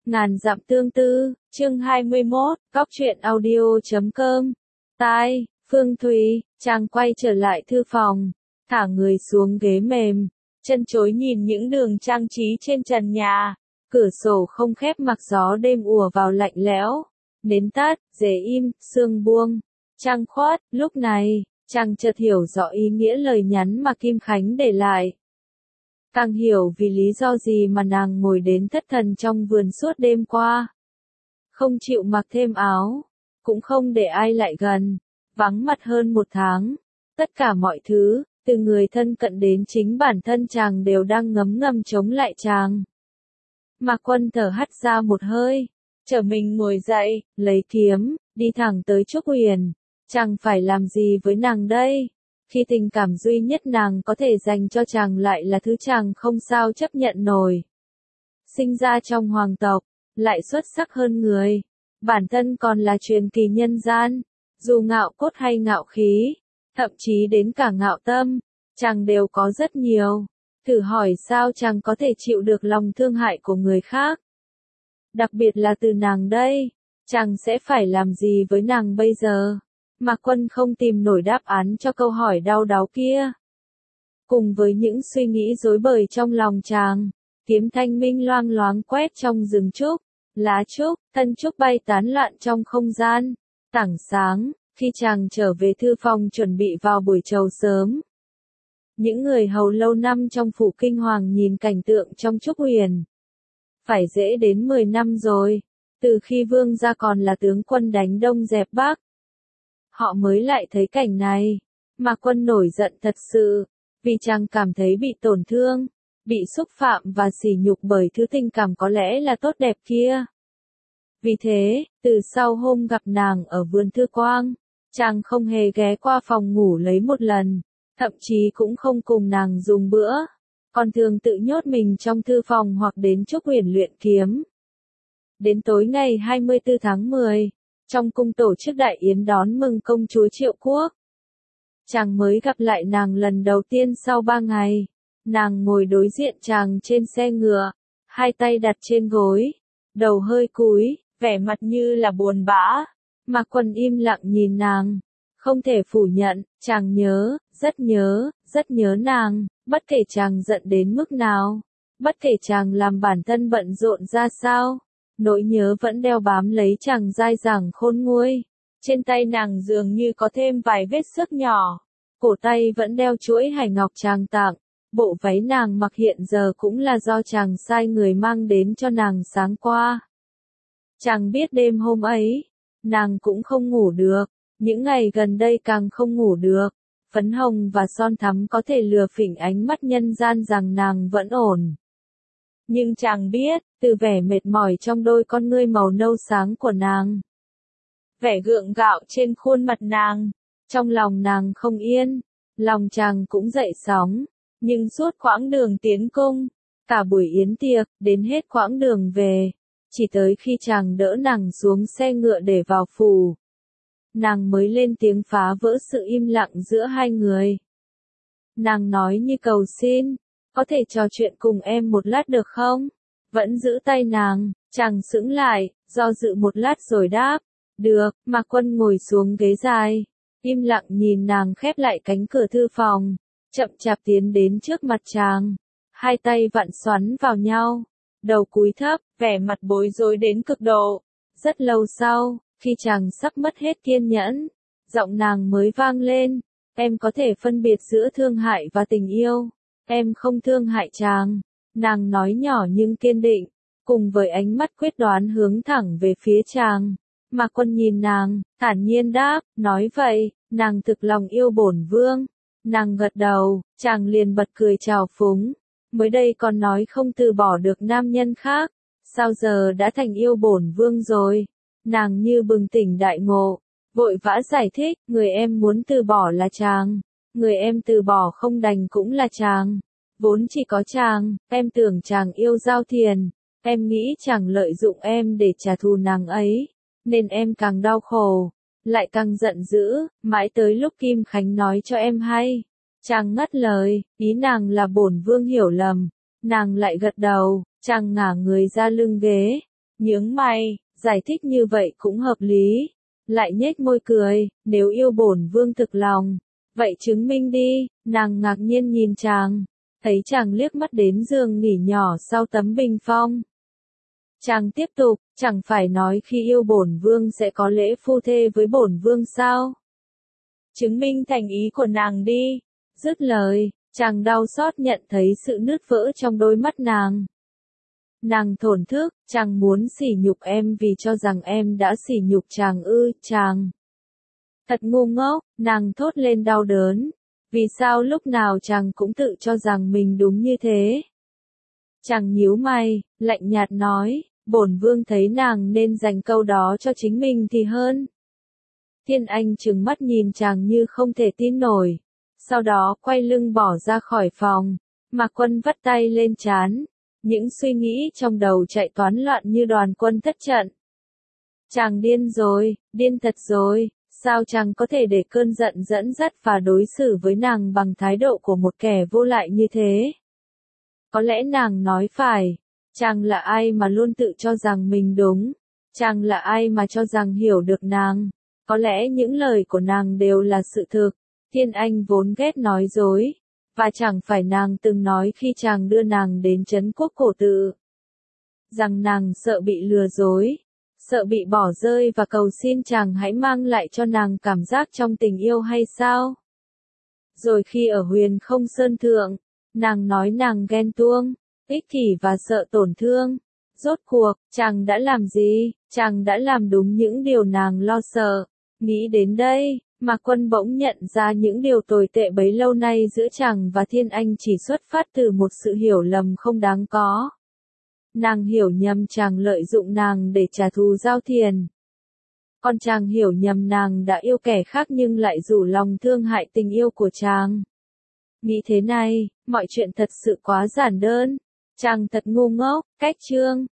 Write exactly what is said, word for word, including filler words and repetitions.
Ngàn dặm tương tư, chương hai mươi mốt, cóc truyện audio chấm com. Tai, Phương Thúy, chàng quay trở lại thư phòng, thả người xuống ghế mềm, chân chối nhìn những đường trang trí trên trần nhà, cửa sổ không khép mặc gió đêm ùa vào lạnh lẽo, nến tắt, rèm im, sương buông, trăng khoát, lúc này, chàng chợt hiểu rõ ý nghĩa lời nhắn mà Kim Khánh để lại. Càng hiểu vì lý do gì mà nàng ngồi đến thất thần trong vườn suốt đêm qua. Không chịu mặc thêm áo, cũng không để ai lại gần, vắng mặt hơn một tháng. Tất cả mọi thứ, từ người thân cận đến chính bản thân chàng đều đang ngấm ngầm chống lại chàng. Mạc Quân thở hắt ra một hơi, trở mình ngồi dậy, lấy kiếm, đi thẳng tới Trúc Huyền. Chàng phải làm gì với nàng đây? Khi tình cảm duy nhất nàng có thể dành cho chàng lại là thứ chàng không sao chấp nhận nổi. Sinh ra trong hoàng tộc, lại xuất sắc hơn người. Bản thân còn là truyền kỳ nhân gian. Dù ngạo cốt hay ngạo khí, thậm chí đến cả ngạo tâm, chàng đều có rất nhiều. Thử hỏi sao chàng có thể chịu được lòng thương hại của người khác? Đặc biệt là từ nàng đây, chàng sẽ phải làm gì với nàng bây giờ? Mạc Quân không tìm nổi đáp án cho câu hỏi đau đáu kia. Cùng với những suy nghĩ rối bời trong lòng chàng, kiếm thanh minh loang loáng quét trong rừng trúc, lá trúc, thân trúc bay tán loạn trong không gian. Tảng sáng, khi chàng trở về thư phòng chuẩn bị vào buổi trầu sớm. Những người hầu lâu năm trong phủ kinh hoàng nhìn cảnh tượng trong Trúc Huyền. Phải dễ đến mười năm rồi, từ khi vương gia còn là tướng quân đánh Đông dẹp Bắc. Họ mới lại thấy cảnh này. Mạc Quân nổi giận thật sự, vì chàng cảm thấy bị tổn thương, bị xúc phạm và sỉ nhục bởi thứ tình cảm có lẽ là tốt đẹp kia. Vì thế, từ sau hôm gặp nàng ở vườn Thư Quang, chàng không hề ghé qua phòng ngủ lấy một lần, thậm chí cũng không cùng nàng dùng bữa, còn thường tự nhốt mình trong thư phòng hoặc đến Trúc Huyền luyện kiếm. Đến tối ngày hai mươi tư tháng mười, trong cung tổ chức đại yến đón mừng công chúa Triệu Quốc. Chàng mới gặp lại nàng lần đầu tiên sau ba ngày. Nàng ngồi đối diện chàng trên xe ngựa, hai tay đặt trên gối, đầu hơi cúi, vẻ mặt như là buồn bã. Mạc Quân im lặng nhìn nàng, không thể phủ nhận, chàng nhớ, rất nhớ, rất nhớ nàng, bất kể chàng giận đến mức nào, bất kể chàng làm bản thân bận rộn ra sao. Nỗi nhớ vẫn đeo bám lấy chàng dai dẳng khôn nguôi. Trên tay nàng dường như có thêm vài vết xước nhỏ. Cổ tay vẫn đeo chuỗi hải ngọc chàng tặng. Bộ váy nàng mặc hiện giờ cũng là do chàng sai người mang đến cho nàng sáng qua. Chàng biết đêm hôm ấy, nàng cũng không ngủ được. Những ngày gần đây càng không ngủ được. Phấn hồng và son thắm có thể lừa phỉnh ánh mắt nhân gian rằng nàng vẫn ổn. Nhưng chàng biết, từ vẻ mệt mỏi trong đôi con ngươi màu nâu sáng của nàng, vẻ gượng gạo trên khuôn mặt nàng, trong lòng nàng không yên, lòng chàng cũng dậy sóng, nhưng suốt quãng đường tiến cung, cả buổi yến tiệc, đến hết quãng đường về, chỉ tới khi chàng đỡ nàng xuống xe ngựa để vào phủ, nàng mới lên tiếng phá vỡ sự im lặng giữa hai người. Nàng nói như cầu xin, có thể trò chuyện cùng em một lát được không? Vẫn giữ tay nàng, chàng sững lại, do dự một lát rồi đáp. Được, Mạc Quân ngồi xuống ghế dài, im lặng nhìn nàng khép lại cánh cửa thư phòng, chậm chạp tiến đến trước mặt chàng, hai tay vặn xoắn vào nhau, đầu cúi thấp, vẻ mặt bối rối đến cực độ. Rất lâu sau, khi chàng sắp mất hết kiên nhẫn, giọng nàng mới vang lên, em có thể phân biệt giữa thương hại và tình yêu. Em không thương hại chàng, nàng nói nhỏ nhưng kiên định, cùng với ánh mắt quyết đoán hướng thẳng về phía chàng. Mạc Quân nhìn nàng, thản nhiên đáp, nói vậy, nàng thực lòng yêu bổn vương. Nàng gật đầu, chàng liền bật cười trào phúng, mới đây còn nói không từ bỏ được nam nhân khác, sao giờ đã thành yêu bổn vương rồi. Nàng như bừng tỉnh đại ngộ, vội vã giải thích, người em muốn từ bỏ là chàng. Người em từ bỏ không đành cũng là chàng. Vốn chỉ có chàng, em tưởng chàng yêu Giao Thiền. Em nghĩ chàng lợi dụng em để trả thù nàng ấy. Nên em càng đau khổ, lại càng giận dữ, mãi tới lúc Kim Khánh nói cho em hay. Chàng ngắt lời, ý nàng là bổn vương hiểu lầm. Nàng lại gật đầu, chàng ngả người ra lưng ghế. Nhướng mày, giải thích như vậy cũng hợp lý. Lại nhếch môi cười, nếu yêu bổn vương thực lòng, vậy chứng minh đi, nàng ngạc nhiên nhìn chàng, thấy chàng liếc mắt đến giường nghỉ nhỏ sau tấm bình phong. Chàng tiếp tục, chẳng phải nói khi yêu bổn vương sẽ có lễ phu thê với bổn vương sao? Chứng minh thành ý của nàng đi. Dứt lời, chàng đau xót nhận thấy sự nứt vỡ trong đôi mắt nàng. Nàng thổn thức, chàng muốn sỉ nhục em vì cho rằng em đã sỉ nhục chàng ư, chàng. Thật ngu ngốc, nàng thốt lên đau đớn. Vì sao lúc nào chàng cũng tự cho rằng mình đúng như thế? Chàng nhíu mày, lạnh nhạt nói, bổn vương thấy nàng nên dành câu đó cho chính mình thì hơn. Thiên Anh trừng mắt nhìn chàng như không thể tin nổi. Sau đó quay lưng bỏ ra khỏi phòng. Mạc Quân vắt tay lên trán. Những suy nghĩ trong đầu chạy toán loạn như đoàn quân thất trận. Chàng điên rồi, điên thật rồi. Sao chàng có thể để cơn giận dẫn dắt và đối xử với nàng bằng thái độ của một kẻ vô lại như thế? Có lẽ nàng nói phải. Chàng là ai mà luôn tự cho rằng mình đúng? Chàng là ai mà cho rằng hiểu được nàng? Có lẽ những lời của nàng đều là sự thực. Thiên Anh vốn ghét nói dối. Và chẳng phải nàng từng nói khi chàng đưa nàng đến trấn quốc cổ tự. Rằng nàng sợ bị lừa dối. Sợ bị bỏ rơi và cầu xin chàng hãy mang lại cho nàng cảm giác trong tình yêu hay sao? Rồi khi ở Huyền Không Sơn Thượng, nàng nói nàng ghen tuông, ích kỷ và sợ tổn thương. Rốt cuộc, chàng đã làm gì? Chàng đã làm đúng những điều nàng lo sợ. Nghĩ đến đây, Mạc Quân bỗng nhận ra những điều tồi tệ bấy lâu nay giữa chàng và Thiên Anh chỉ xuất phát từ một sự hiểu lầm không đáng có. Nàng hiểu nhầm chàng lợi dụng nàng để trả thù giao thiền. Còn chàng hiểu nhầm nàng đã yêu kẻ khác nhưng lại rủ lòng thương hại tình yêu của chàng. Nghĩ thế này, mọi chuyện thật sự quá giản đơn. Chàng thật ngu ngốc, cách chương.